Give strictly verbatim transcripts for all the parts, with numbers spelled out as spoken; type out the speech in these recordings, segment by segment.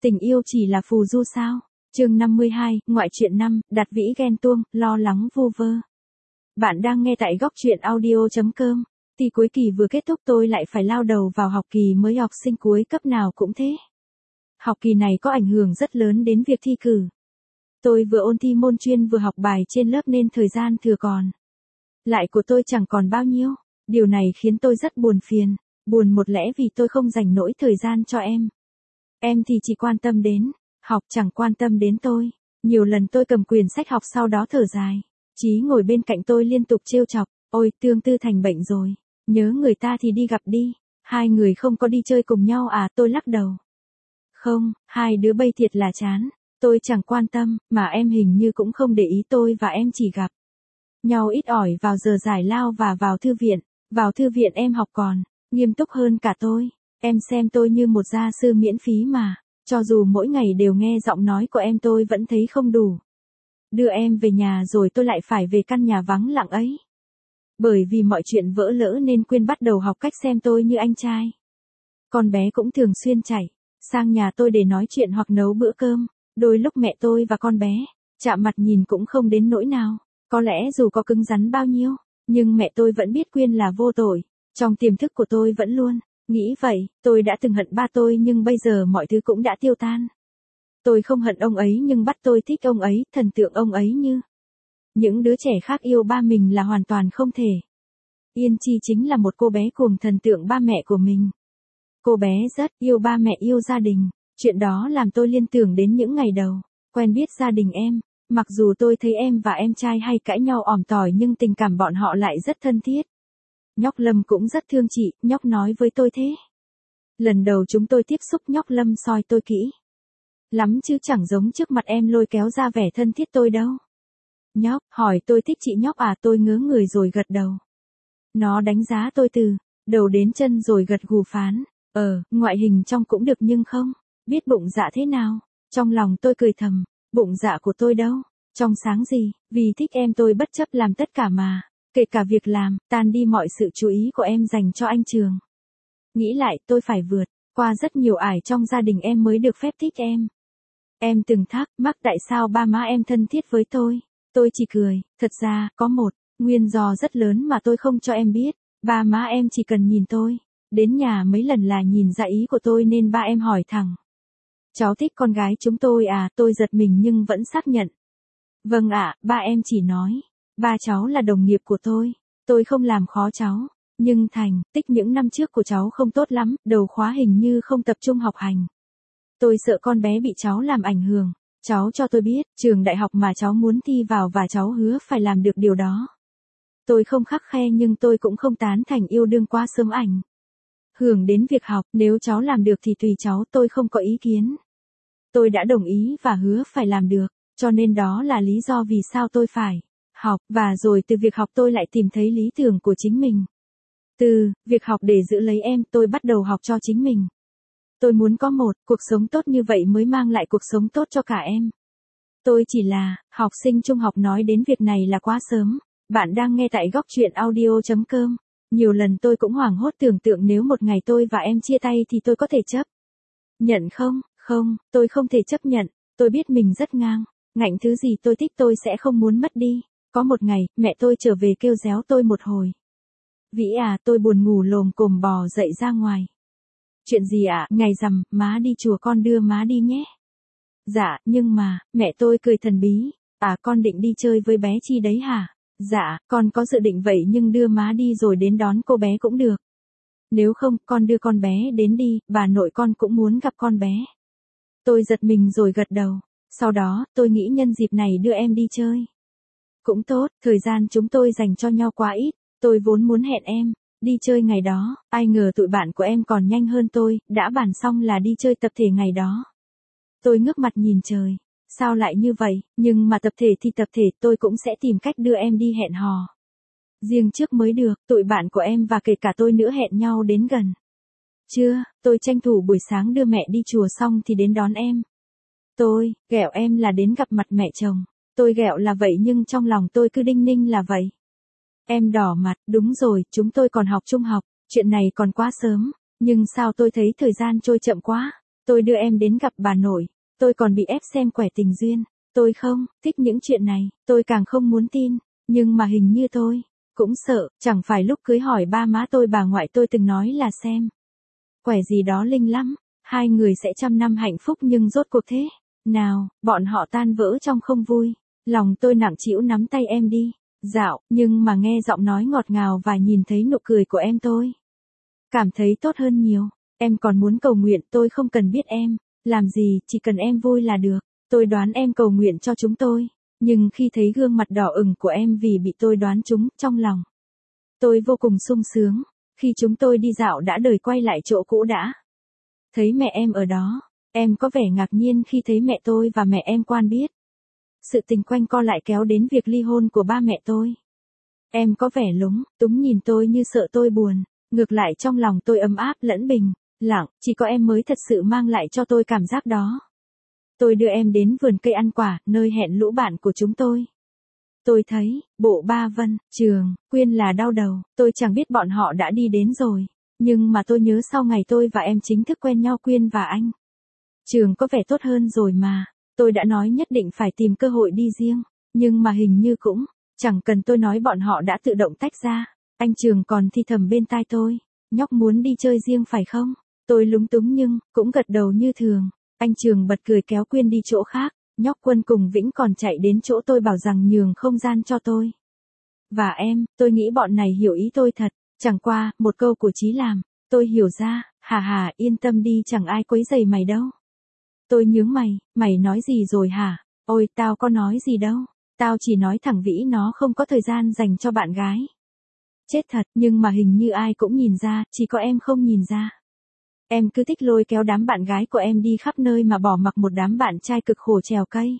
Tình yêu chỉ là phù du sao? Chương năm mươi hai, ngoại truyện năm, đặt vĩ ghen tuông, lo lắng vu vơ. Bạn đang nghe tại góc truyện audio chấm com. Thì cuối kỳ vừa kết thúc tôi lại phải lao đầu vào học kỳ mới, học sinh cuối cấp nào cũng thế. Học kỳ này có ảnh hưởng rất lớn đến việc thi cử. Tôi vừa ôn thi môn chuyên vừa học bài trên lớp nên thời gian thừa còn lại của tôi chẳng còn bao nhiêu. Điều này khiến tôi rất buồn phiền. Buồn một lẽ vì tôi không dành nỗi thời gian cho em. Em thì chỉ quan tâm đến học, chẳng quan tâm đến tôi. Nhiều lần tôi cầm quyển sách học sau đó thở dài. Chí ngồi bên cạnh tôi liên tục trêu chọc, ôi Tương Tư thành bệnh rồi, nhớ người ta thì đi gặp đi. Hai người không có đi chơi cùng nhau à? Tôi lắc đầu. Không, hai đứa bây thiệt là chán. Tôi chẳng quan tâm, mà em hình như cũng không để ý tôi và em chỉ gặp nhau ít ỏi vào giờ giải lao và vào thư viện. Vào thư viện em học còn nghiêm túc hơn cả tôi. Em xem tôi như một gia sư miễn phí mà. Cho dù mỗi ngày đều nghe giọng nói của em tôi vẫn thấy không đủ. Đưa em về nhà rồi tôi lại phải về căn nhà vắng lặng ấy. Bởi vì mọi chuyện vỡ lỡ nên Quyên bắt đầu học cách xem tôi như anh trai. Con bé cũng thường xuyên chạy sang nhà tôi để nói chuyện hoặc nấu bữa cơm. Đôi lúc mẹ tôi và con bé chạm mặt nhìn cũng không đến nỗi nào. Có lẽ dù có cứng rắn bao nhiêu, nhưng mẹ tôi vẫn biết Quyên là vô tội. Trong tiềm thức của tôi vẫn luôn nghĩ vậy. Tôi đã từng hận ba tôi nhưng bây giờ mọi thứ cũng đã tiêu tan. Tôi không hận ông ấy nhưng bắt tôi thích ông ấy, thần tượng ông ấy như những đứa trẻ khác yêu ba mình là hoàn toàn không thể. Yên Chi chính là một cô bé cuồng thần tượng ba mẹ của mình. Cô bé rất yêu ba mẹ, yêu gia đình. Chuyện đó làm tôi liên tưởng đến những ngày đầu quen biết gia đình em. Mặc dù tôi thấy em và em trai hay cãi nhau ỏm tỏi nhưng tình cảm bọn họ lại rất thân thiết. Nhóc Lâm cũng rất thương chị, nhóc nói với tôi thế. Lần đầu chúng tôi tiếp xúc nhóc Lâm soi tôi kỹ lắm chứ chẳng giống trước mặt em lôi kéo ra vẻ thân thiết tôi đâu. Nhóc hỏi tôi thích chị nhóc à? Tôi ngớ người rồi gật đầu. Nó đánh giá tôi từ đầu đến chân rồi gật gù phán. Ờ, ngoại hình trong cũng được nhưng không biết bụng dạ thế nào. Trong lòng tôi cười thầm, bụng dạ của tôi đâu trong sáng gì, vì thích em tôi bất chấp làm tất cả mà. Kể cả việc làm, tan đi mọi sự chú ý của em dành cho anh Trường. Nghĩ lại tôi phải vượt qua rất nhiều ải trong gia đình em mới được phép thích em. Em từng thắc mắc tại sao ba má em thân thiết với tôi. Tôi chỉ cười, thật ra, có một nguyên do rất lớn mà tôi không cho em biết. Ba má em chỉ cần nhìn tôi đến nhà mấy lần là nhìn ra ý của tôi nên ba em hỏi thẳng. Cháu thích con gái chúng tôi à? Tôi giật mình nhưng vẫn xác nhận. Vâng ạ, ba em chỉ nói. Ba cháu là đồng nghiệp của tôi. Tôi không làm khó cháu. Nhưng thành tích những năm trước của cháu không tốt lắm, đầu khóa hình như không tập trung học hành. Tôi sợ con bé bị cháu làm ảnh hưởng. Cháu cho tôi biết trường đại học mà cháu muốn thi vào và cháu hứa phải làm được điều đó. Tôi không khắt khe nhưng tôi cũng không tán thành yêu đương quá sớm ảnh hưởng đến việc học. Nếu cháu làm được thì tùy cháu, tôi không có ý kiến. Tôi đã đồng ý và hứa phải làm được, cho nên đó là lý do vì sao tôi phải học, và rồi từ việc học tôi lại tìm thấy lý tưởng của chính mình. Từ việc học để giữ lấy em, tôi bắt đầu học cho chính mình. Tôi muốn có một cuộc sống tốt như vậy mới mang lại cuộc sống tốt cho cả em. Tôi chỉ là học sinh trung học, nói đến việc này là quá sớm. Bạn đang nghe tại góc truyện audio chấm com. Nhiều lần tôi cũng hoảng hốt tưởng tượng nếu một ngày tôi và em chia tay thì tôi có thể chấp nhận không? Không, tôi không thể chấp nhận. Tôi biết mình rất ngang ngạnh, thứ gì tôi thích tôi sẽ không muốn mất đi. Có một ngày, mẹ tôi trở về kêu réo tôi một hồi. Vĩ à, tôi buồn ngủ lồm cồm bò dậy ra ngoài. Chuyện gì ạ? À? Ngày rằm, má đi chùa, con đưa má đi nhé. Dạ, nhưng mà, mẹ tôi cười thần bí. À, con định đi chơi với bé Chi đấy hả? Dạ, con có dự định vậy nhưng đưa má đi rồi đến đón cô bé cũng được. Nếu không, con đưa con bé đến đi, bà nội con cũng muốn gặp con bé. Tôi giật mình rồi gật đầu. Sau đó, tôi nghĩ nhân dịp này đưa em đi chơi cũng tốt, thời gian chúng tôi dành cho nhau quá ít. Tôi vốn muốn hẹn em đi chơi ngày đó, ai ngờ tụi bạn của em còn nhanh hơn tôi, đã bàn xong là đi chơi tập thể ngày đó. Tôi ngước mặt nhìn trời. Sao lại như vậy? Nhưng mà tập thể thì tập thể, tôi cũng sẽ tìm cách đưa em đi hẹn hò riêng trước mới được. Tụi bạn của em và kể cả tôi nữa hẹn nhau đến gần chưa, tôi tranh thủ buổi sáng đưa mẹ đi chùa xong thì đến đón em. Tôi ghẹo em là đến gặp mặt mẹ chồng. Tôi ghẹo là vậy nhưng trong lòng tôi cứ đinh ninh là vậy. Em đỏ mặt, đúng rồi, chúng tôi còn học trung học, chuyện này còn quá sớm. Nhưng sao tôi thấy thời gian trôi chậm quá. Tôi đưa em đến gặp bà nội, tôi còn bị ép xem quẻ tình duyên. Tôi không thích những chuyện này, tôi càng không muốn tin, nhưng mà hình như tôi cũng sợ, chẳng phải lúc cưới hỏi ba má tôi bà ngoại tôi từng nói là xem quẻ gì đó linh lắm, hai người sẽ trăm năm hạnh phúc nhưng rốt cuộc thế nào, bọn họ tan vỡ trong không vui. Lòng tôi nặng trĩu nắm tay em đi dạo, nhưng mà nghe giọng nói ngọt ngào và nhìn thấy nụ cười của em tôi cảm thấy tốt hơn nhiều. Em còn muốn cầu nguyện, tôi không cần biết em làm gì, chỉ cần em vui là được. Tôi đoán em cầu nguyện cho chúng tôi, nhưng khi thấy gương mặt đỏ ửng của em vì bị tôi đoán trúng, trong lòng tôi vô cùng sung sướng. Khi chúng tôi đi dạo đã đời quay lại chỗ cũ đã thấy mẹ em ở đó, em có vẻ ngạc nhiên khi thấy mẹ tôi và mẹ em quen biết. Sự tình quanh co lại kéo đến việc ly hôn của ba mẹ tôi. Em có vẻ lúng túng nhìn tôi như sợ tôi buồn, ngược lại trong lòng tôi ấm áp lẫn bình lặng, chỉ có em mới thật sự mang lại cho tôi cảm giác đó. Tôi đưa em đến vườn cây ăn quả, nơi hẹn lũ bạn của chúng tôi. Tôi thấy, bộ ba Vân, Trường, Quyên là đau đầu, tôi chẳng biết bọn họ đã đi đến rồi. Nhưng mà tôi nhớ sau ngày tôi và em chính thức quen nhau Quyên và anh Trường có vẻ tốt hơn rồi mà. Tôi đã nói nhất định phải tìm cơ hội đi riêng, nhưng mà hình như cũng chẳng cần tôi nói bọn họ đã tự động tách ra. Anh Trường còn thì thầm bên tai tôi, nhóc muốn đi chơi riêng phải không? Tôi lúng túng nhưng cũng gật đầu như thường. Anh Trường bật cười kéo Quyên đi chỗ khác, nhóc Quân cùng Vĩnh còn chạy đến chỗ tôi bảo rằng nhường không gian cho tôi. Và em, tôi nghĩ bọn này hiểu ý tôi thật, chẳng qua, một câu của Chí làm, tôi hiểu ra, hà hà yên tâm đi chẳng ai quấy rầy mày đâu. Tôi nhướng mày, mày nói gì rồi hả? Ôi tao có nói gì đâu, tao chỉ nói thằng Vĩ nó không có thời gian dành cho bạn gái. Chết thật, nhưng mà hình như ai cũng nhìn ra, chỉ có em không nhìn ra. Em cứ thích lôi kéo đám bạn gái của em đi khắp nơi mà bỏ mặc một đám bạn trai cực khổ trèo cây.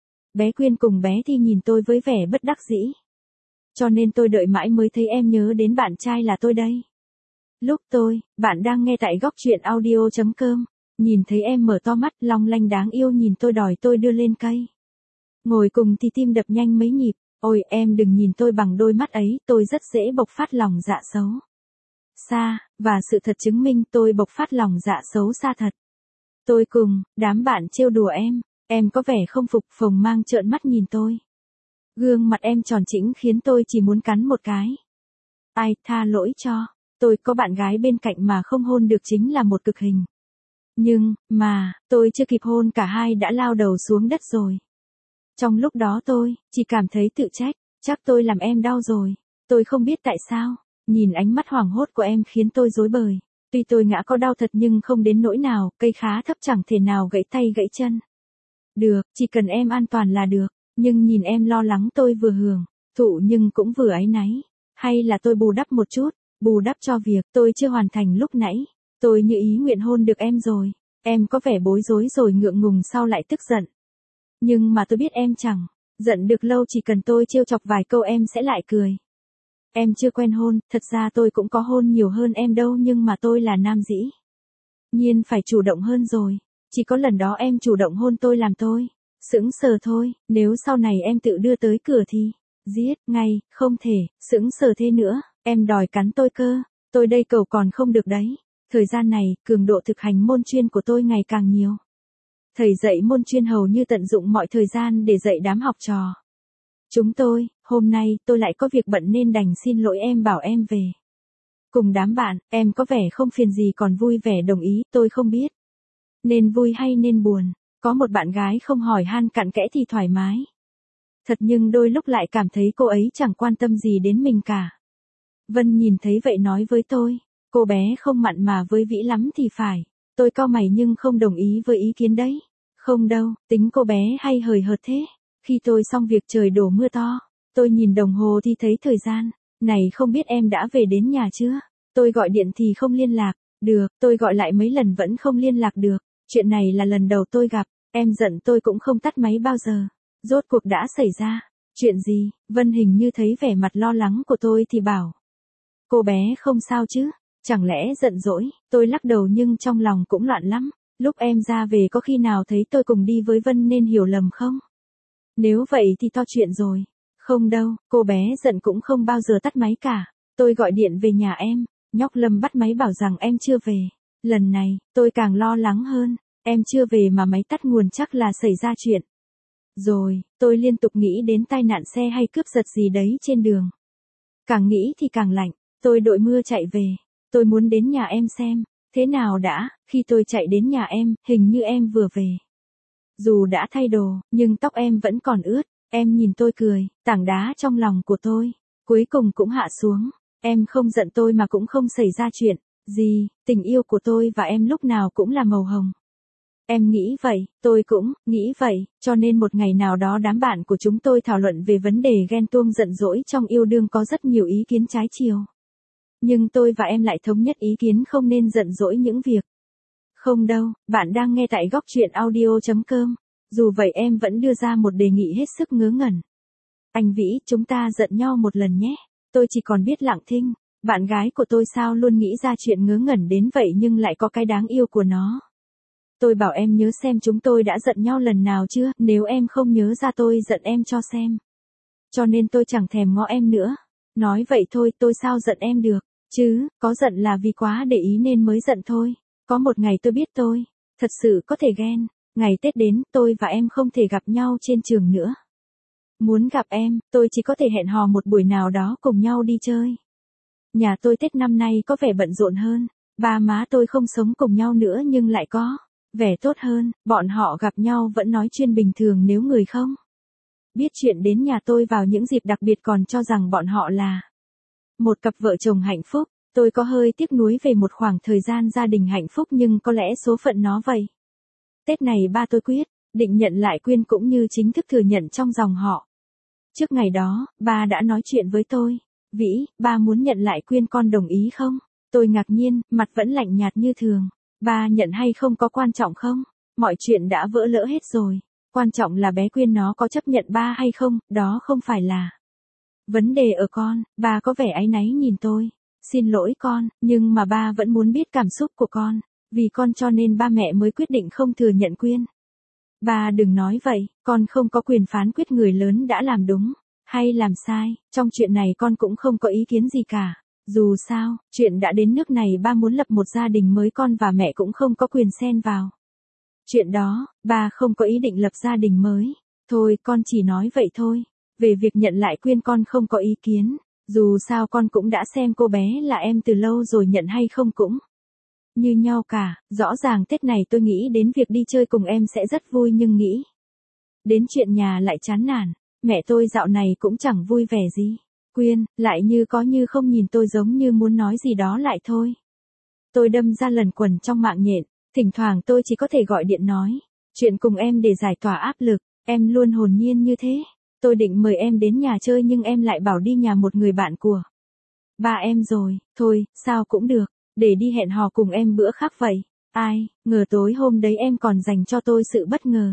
Bé Quyên cùng bé Thi nhìn tôi với vẻ bất đắc dĩ. Cho nên tôi đợi mãi mới thấy em nhớ đến bạn trai là tôi đây. Lúc tôi, bạn đang nghe tại góc truyện audio chấm com, nhìn thấy em mở to mắt long lanh đáng yêu nhìn tôi đòi tôi đưa lên cây. Ngồi cùng thì tim đập nhanh mấy nhịp, ôi em đừng nhìn tôi bằng đôi mắt ấy, tôi rất dễ bộc phát lòng dạ xấu xa, và sự thật chứng minh tôi bộc phát lòng dạ xấu xa thật. Tôi cùng, đám bạn trêu đùa em, em có vẻ không phục phồng mang trợn mắt nhìn tôi. Gương mặt em tròn trĩnh khiến tôi chỉ muốn cắn một cái. Ai tha lỗi cho, tôi có bạn gái bên cạnh mà không hôn được chính là một cực hình. Nhưng, mà, tôi chưa kịp hôn cả hai đã lao đầu xuống đất rồi. Trong lúc đó tôi, chỉ cảm thấy tự trách, chắc tôi làm em đau rồi. Tôi không biết tại sao, nhìn ánh mắt hoảng hốt của em khiến tôi rối bời. Tuy tôi ngã có đau thật nhưng không đến nỗi nào, cây khá thấp chẳng thể nào gãy tay gãy chân. Được, chỉ cần em an toàn là được, nhưng nhìn em lo lắng tôi vừa hưởng thụ nhưng cũng vừa áy náy. Hay là tôi bù đắp một chút, bù đắp cho việc tôi chưa hoàn thành lúc nãy. Tôi như ý nguyện hôn được em rồi, em có vẻ bối rối rồi ngượng ngùng sau lại tức giận. Nhưng mà tôi biết em chẳng giận được lâu, chỉ cần tôi trêu chọc vài câu em sẽ lại cười. Em chưa quen hôn, thật ra tôi cũng có hôn nhiều hơn em đâu nhưng mà tôi là nam dĩ nhiên phải chủ động hơn rồi. Chỉ có lần đó em chủ động hôn tôi làm tôi sững sờ thôi, nếu sau này em tự đưa tới cửa thì giết ngay, không thể sững sờ thế nữa, em đòi cắn tôi cơ, tôi đây cầu còn không được đấy. Thời gian này, cường độ thực hành môn chuyên của tôi ngày càng nhiều. Thầy dạy môn chuyên hầu như tận dụng mọi thời gian để dạy đám học trò. Chúng tôi, hôm nay tôi lại có việc bận nên đành xin lỗi em bảo em về. Cùng đám bạn, em có vẻ không phiền gì còn vui vẻ đồng ý, tôi không biết. Nên vui hay nên buồn, có một bạn gái không hỏi han cặn kẽ thì thoải mái. Thật nhưng đôi lúc lại cảm thấy cô ấy chẳng quan tâm gì đến mình cả. Vân nhìn thấy vậy nói với tôi, cô bé không mặn mà với Vĩ lắm thì phải. Tôi cau mày nhưng không đồng ý với ý kiến đấy. Không đâu, tính cô bé hay hời hợt thế. Khi tôi xong việc trời đổ mưa to, tôi nhìn đồng hồ thì thấy thời gian. Này không biết em đã về đến nhà chưa? Tôi gọi điện thì không liên lạc. Được, tôi gọi lại mấy lần vẫn không liên lạc được. Chuyện này là lần đầu tôi gặp, em giận tôi cũng không tắt máy bao giờ. Rốt cuộc đã xảy ra. Chuyện gì? Vân hình như thấy vẻ mặt lo lắng của tôi thì bảo. Cô bé không sao chứ? Chẳng lẽ giận dỗi? Tôi lắc đầu nhưng trong lòng cũng loạn lắm. Lúc em ra về có khi nào thấy tôi cùng đi với Vân nên hiểu lầm không? Nếu vậy thì to chuyện rồi. Không đâu, cô bé giận cũng không bao giờ tắt máy cả. Tôi gọi điện về nhà em, nhóc Lâm bắt máy bảo rằng em chưa về. Lần này, tôi càng lo lắng hơn. Em chưa về mà máy tắt nguồn chắc là xảy ra chuyện. Rồi, tôi liên tục nghĩ đến tai nạn xe hay cướp giật gì đấy trên đường. Càng nghĩ thì càng lạnh, tôi đội mưa chạy về. Tôi muốn đến nhà em xem, thế nào đã, khi tôi chạy đến nhà em, hình như em vừa về. Dù đã thay đồ, nhưng tóc em vẫn còn ướt, em nhìn tôi cười, tảng đá trong lòng của tôi, cuối cùng cũng hạ xuống. Em không giận tôi mà cũng không xảy ra chuyện gì, tình yêu của tôi và em lúc nào cũng là màu hồng. Em nghĩ vậy, tôi cũng nghĩ vậy, cho nên một ngày nào đó đám bạn của chúng tôi thảo luận về vấn đề ghen tuông giận dỗi trong yêu đương có rất nhiều ý kiến trái chiều. Nhưng tôi và em lại thống nhất ý kiến không nên giận dỗi những việc. Không đâu, bạn đang nghe tại góc truyện audio.com. Dù vậy em vẫn đưa ra một đề nghị hết sức ngớ ngẩn. Anh Vĩ, chúng ta giận nhau một lần nhé. Tôi chỉ còn biết lặng thinh. Bạn gái của tôi sao luôn nghĩ ra chuyện ngớ ngẩn đến vậy nhưng lại có cái đáng yêu của nó. Tôi bảo em nhớ xem chúng tôi đã giận nhau lần nào chưa, nếu em không nhớ ra tôi giận em cho xem. Cho nên tôi chẳng thèm ngó em nữa. Nói vậy thôi, tôi sao giận em được, chứ, có giận là vì quá để ý nên mới giận thôi. Có một ngày tôi biết tôi, thật sự có thể ghen. Ngày Tết đến, tôi và em không thể gặp nhau trên trường nữa. Muốn gặp em, tôi chỉ có thể hẹn hò một buổi nào đó cùng nhau đi chơi. Nhà tôi Tết năm nay có vẻ bận rộn hơn. Ba má tôi không sống cùng nhau nữa nhưng lại có vẻ tốt hơn, bọn họ gặp nhau vẫn nói chuyện bình thường nếu người không biết chuyện đến nhà tôi vào những dịp đặc biệt còn cho rằng bọn họ là một cặp vợ chồng hạnh phúc. Tôi có hơi tiếc nuối về một khoảng thời gian gia đình hạnh phúc nhưng có lẽ số phận nó vậy. Tết này ba tôi quyết định nhận lại Quyên cũng như chính thức thừa nhận trong dòng họ. Trước ngày đó, ba đã nói chuyện với tôi. Vĩ, ba muốn nhận lại Quyên con đồng ý không? Tôi ngạc nhiên, mặt vẫn lạnh nhạt như thường. Ba nhận hay không có quan trọng không? Mọi chuyện đã vỡ lỡ hết rồi. Quan trọng là bé Quyên nó có chấp nhận ba hay không, đó không phải là vấn đề ở con. Ba có vẻ áy náy nhìn tôi. Xin lỗi con, nhưng mà ba vẫn muốn biết cảm xúc của con. Vì con cho nên ba mẹ mới quyết định không thừa nhận Quyên. Ba đừng nói vậy, con không có quyền phán quyết người lớn đã làm đúng hay làm sai. Trong chuyện này con cũng không có ý kiến gì cả. Dù sao, chuyện đã đến nước này ba muốn lập một gia đình mới con và mẹ cũng không có quyền xen vào. Chuyện đó, ba không có ý định lập gia đình mới. Thôi con chỉ nói vậy thôi. Về việc nhận lại Quyên con không có ý kiến. Dù sao con cũng đã xem cô bé là em từ lâu rồi, nhận hay không cũng như nhau cả. Rõ ràng Tết này tôi nghĩ đến việc đi chơi cùng em sẽ rất vui nhưng nghĩ đến chuyện nhà lại chán nản. Mẹ tôi dạo này cũng chẳng vui vẻ gì. Quyên, lại như có như không nhìn tôi giống như muốn nói gì đó lại thôi. Tôi đâm ra lần quần trong mạng nhện, thỉnh thoảng tôi chỉ có thể gọi điện nói chuyện cùng em để giải tỏa áp lực, em luôn hồn nhiên như thế. Tôi định mời em đến nhà chơi nhưng em lại bảo đi nhà một người bạn của ba em rồi. Thôi, sao cũng được, để đi hẹn hò cùng em bữa khác vậy. Ai, ngờ tối hôm đấy em còn dành cho tôi sự bất ngờ.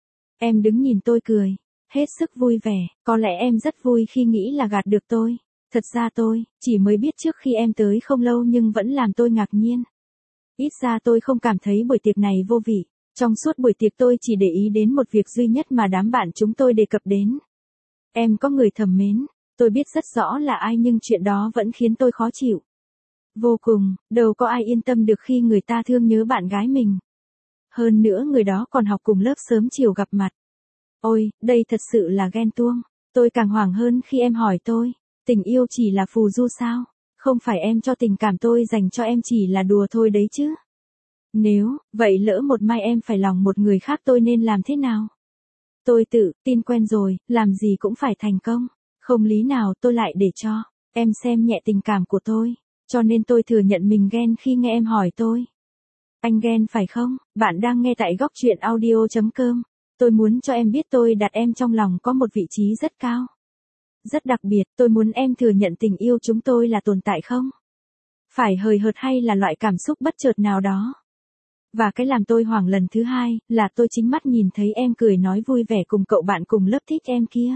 Em đứng nhìn tôi cười, hết sức vui vẻ, có lẽ em rất vui khi nghĩ là gạt được tôi. Thật ra tôi, chỉ mới biết trước khi em tới không lâu nhưng vẫn làm tôi ngạc nhiên. Ít ra tôi không cảm thấy buổi tiệc này vô vị. Trong suốt buổi tiệc tôi chỉ để ý đến một việc duy nhất mà đám bạn chúng tôi đề cập đến. Em có người thầm mến, tôi biết rất rõ là ai nhưng chuyện đó vẫn khiến tôi khó chịu. Vô cùng, đâu có ai yên tâm được khi người ta thương nhớ bạn gái mình. Hơn nữa người đó còn học cùng lớp sớm chiều gặp mặt. Ôi, đây thật sự là ghen tuông. Tôi càng hoảng hơn khi em hỏi tôi, tình yêu chỉ là phù du sao? Không phải em cho tình cảm tôi dành cho em chỉ là đùa thôi đấy chứ? Nếu, vậy lỡ một mai em phải lòng một người khác tôi nên làm thế nào? Tôi tự tin quen rồi, làm gì cũng phải thành công. Không lý nào tôi lại để cho em xem nhẹ tình cảm của tôi. Cho nên tôi thừa nhận mình ghen khi nghe em hỏi tôi. Anh ghen phải không? Bạn đang nghe tại góc truyện audio.com. Tôi muốn cho em biết tôi đặt em trong lòng có một vị trí rất cao. Rất đặc biệt, tôi muốn em thừa nhận tình yêu chúng tôi là tồn tại không? Phải hời hợt hay là loại cảm xúc bất chợt nào đó? Và cái làm tôi hoảng lần thứ hai, là tôi chính mắt nhìn thấy em cười nói vui vẻ cùng cậu bạn cùng lớp thích em kia.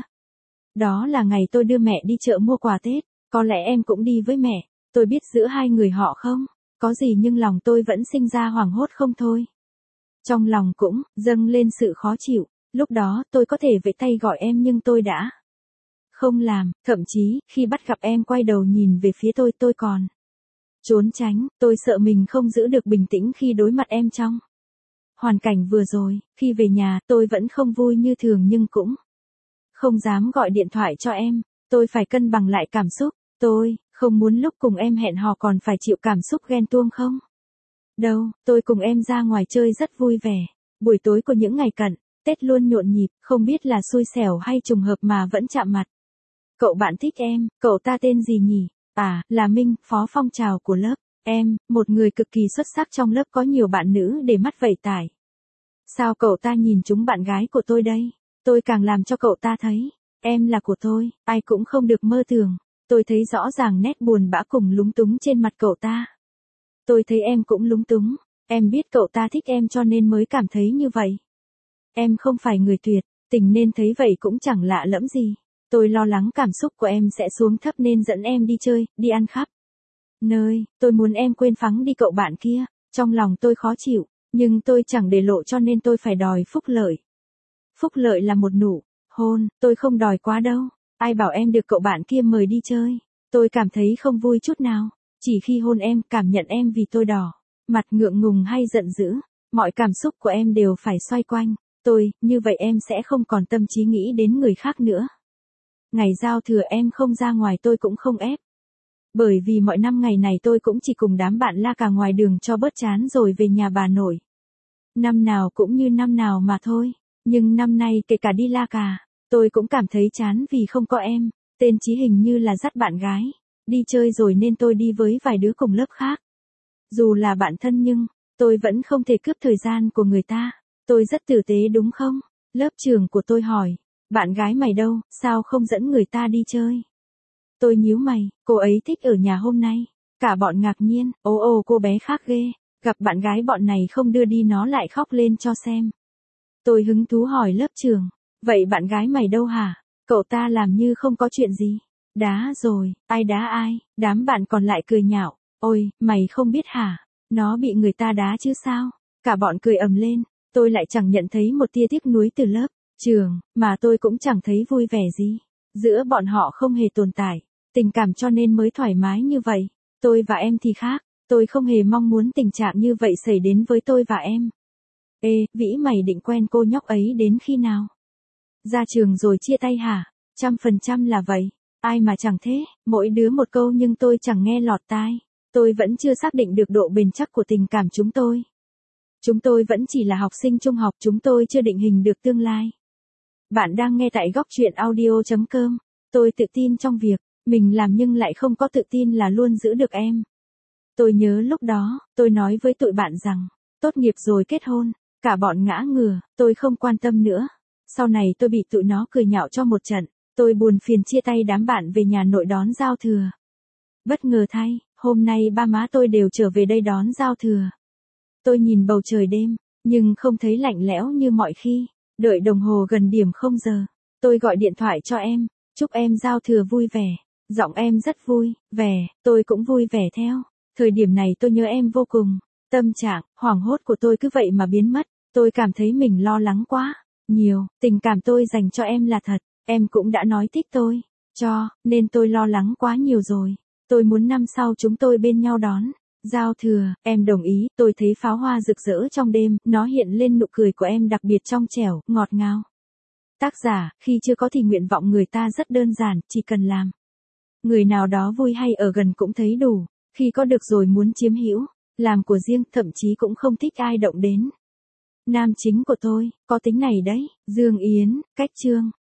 Đó là ngày tôi đưa mẹ đi chợ mua quà Tết, có lẽ em cũng đi với mẹ, tôi biết giữa hai người họ không có gì nhưng lòng tôi vẫn sinh ra hoảng hốt không thôi. Trong lòng cũng dâng lên sự khó chịu, lúc đó tôi có thể vẫy tay gọi em nhưng tôi đã không làm, thậm chí khi bắt gặp em quay đầu nhìn về phía tôi tôi còn trốn tránh, tôi sợ mình không giữ được bình tĩnh khi đối mặt em trong Hoàn cảnh vừa rồi, khi về nhà, tôi vẫn không vui như thường nhưng cũng không dám gọi điện thoại cho em. Tôi phải cân bằng lại cảm xúc. Tôi không muốn lúc cùng em hẹn hò còn phải chịu cảm xúc ghen tuông không? Đâu, tôi cùng em ra ngoài chơi rất vui vẻ. Buổi tối của những ngày cận Tết luôn nhộn nhịp, không biết là xui xẻo hay trùng hợp mà vẫn chạm mặt. Cậu bạn thích em, cậu ta tên gì nhỉ? À, là Minh, phó phong trào của lớp. Em, một người cực kỳ xuất sắc trong lớp có nhiều bạn nữ để mắt vẩy tải. Sao cậu ta nhìn chúng bạn gái của tôi đây? Tôi càng làm cho cậu ta thấy, em là của tôi, ai cũng không được mơ tưởng. Tôi thấy rõ ràng nét buồn bã cùng lúng túng trên mặt cậu ta. Tôi thấy em cũng lúng túng, em biết cậu ta thích em cho nên mới cảm thấy như vậy. Em không phải người tuyệt tình nên thấy vậy cũng chẳng lạ lẫm gì. Tôi lo lắng cảm xúc của em sẽ xuống thấp nên dẫn em đi chơi, đi ăn khắp nơi. Tôi muốn em quên phắng đi cậu bạn kia. Trong lòng tôi khó chịu, nhưng tôi chẳng để lộ cho nên tôi phải đòi phúc lợi. Phúc lợi là một nụ hôn, tôi không đòi quá đâu. Ai bảo em được cậu bạn kia mời đi chơi. Tôi cảm thấy không vui chút nào. Chỉ khi hôn em, cảm nhận em vì tôi đỏ mặt, ngượng ngùng hay giận dữ, mọi cảm xúc của em đều phải xoay quanh tôi, như vậy em sẽ không còn tâm trí nghĩ đến người khác nữa. Ngày giao thừa em không ra ngoài tôi cũng không ép. Bởi vì mọi năm ngày này tôi cũng chỉ cùng đám bạn la cà ngoài đường cho bớt chán rồi về nhà bà nội. Năm nào cũng như năm nào mà thôi, nhưng năm nay kể cả đi la cà, tôi cũng cảm thấy chán vì không có em. Tên Chí hình như là dắt bạn gái đi chơi rồi nên tôi đi với vài đứa cùng lớp khác. Dù là bạn thân nhưng, tôi vẫn không thể cướp thời gian của người ta. Tôi rất tử tế đúng không? Lớp trưởng của tôi hỏi, bạn gái mày đâu, sao không dẫn người ta đi chơi? Tôi nhíu mày, cô ấy thích ở nhà hôm nay. Cả bọn ngạc nhiên, ồ ồ cô bé khác ghê, gặp bạn gái bọn này không đưa đi nó lại khóc lên cho xem. Tôi hứng thú hỏi lớp trưởng, vậy bạn gái mày đâu hả? Cậu ta làm như không có chuyện gì. Đá rồi, ai đá ai? Đám bạn còn lại cười nhạo, ôi, mày không biết hả? Nó bị người ta đá chứ sao? Cả bọn cười ầm lên, tôi lại chẳng nhận thấy một tia tiếc nuối từ lớp trưởng, mà tôi cũng chẳng thấy vui vẻ gì. Giữa bọn họ không hề tồn tại tình cảm cho nên mới thoải mái như vậy. Tôi và em thì khác, tôi không hề mong muốn tình trạng như vậy xảy đến với tôi và em. Ê, Vĩ mày định quen cô nhóc ấy đến khi nào? Ra trường rồi chia tay hả? Trăm phần trăm là vậy. Ai mà chẳng thế, mỗi đứa một câu nhưng tôi chẳng nghe lọt tai. Tôi vẫn chưa xác định được độ bền chắc của tình cảm chúng tôi. Chúng tôi vẫn chỉ là học sinh trung học, chúng tôi chưa định hình được tương lai. Bạn đang nghe tại góc truyện audio chấm com. Tôi tự tin trong việc mình làm nhưng lại không có tự tin là luôn giữ được em. Tôi nhớ lúc đó, tôi nói với tụi bạn rằng, tốt nghiệp rồi kết hôn, cả bọn ngã ngửa, tôi không quan tâm nữa. Sau này tôi bị tụi nó cười nhạo cho một trận, tôi buồn phiền chia tay đám bạn về nhà nội đón giao thừa. Bất ngờ thay, hôm nay ba má tôi đều trở về đây đón giao thừa. Tôi nhìn bầu trời đêm, nhưng không thấy lạnh lẽo như mọi khi. Đợi đồng hồ gần điểm không giờ, tôi gọi điện thoại cho em, chúc em giao thừa vui vẻ. Giọng em rất vui vẻ, tôi cũng vui vẻ theo. Thời điểm này tôi nhớ em vô cùng. Tâm trạng hoảng hốt của tôi cứ vậy mà biến mất. Tôi cảm thấy mình lo lắng quá nhiều. Tình cảm tôi dành cho em là thật. Em cũng đã nói thích tôi cho, nên tôi lo lắng quá nhiều rồi. Tôi muốn năm sau chúng tôi bên nhau đón giao thừa. Em đồng ý. Tôi thấy pháo hoa rực rỡ trong đêm, nó hiện lên nụ cười của em đặc biệt trong trẻo, ngọt ngào. Tác giả, khi chưa có thì nguyện vọng người ta rất đơn giản, chỉ cần làm người nào đó vui hay ở gần cũng thấy đủ. Khi có được rồi muốn chiếm hữu, làm của riêng, thậm chí cũng không thích ai động đến. Nam chính của tôi, có tính này đấy. Dương Yến, Cách Chương.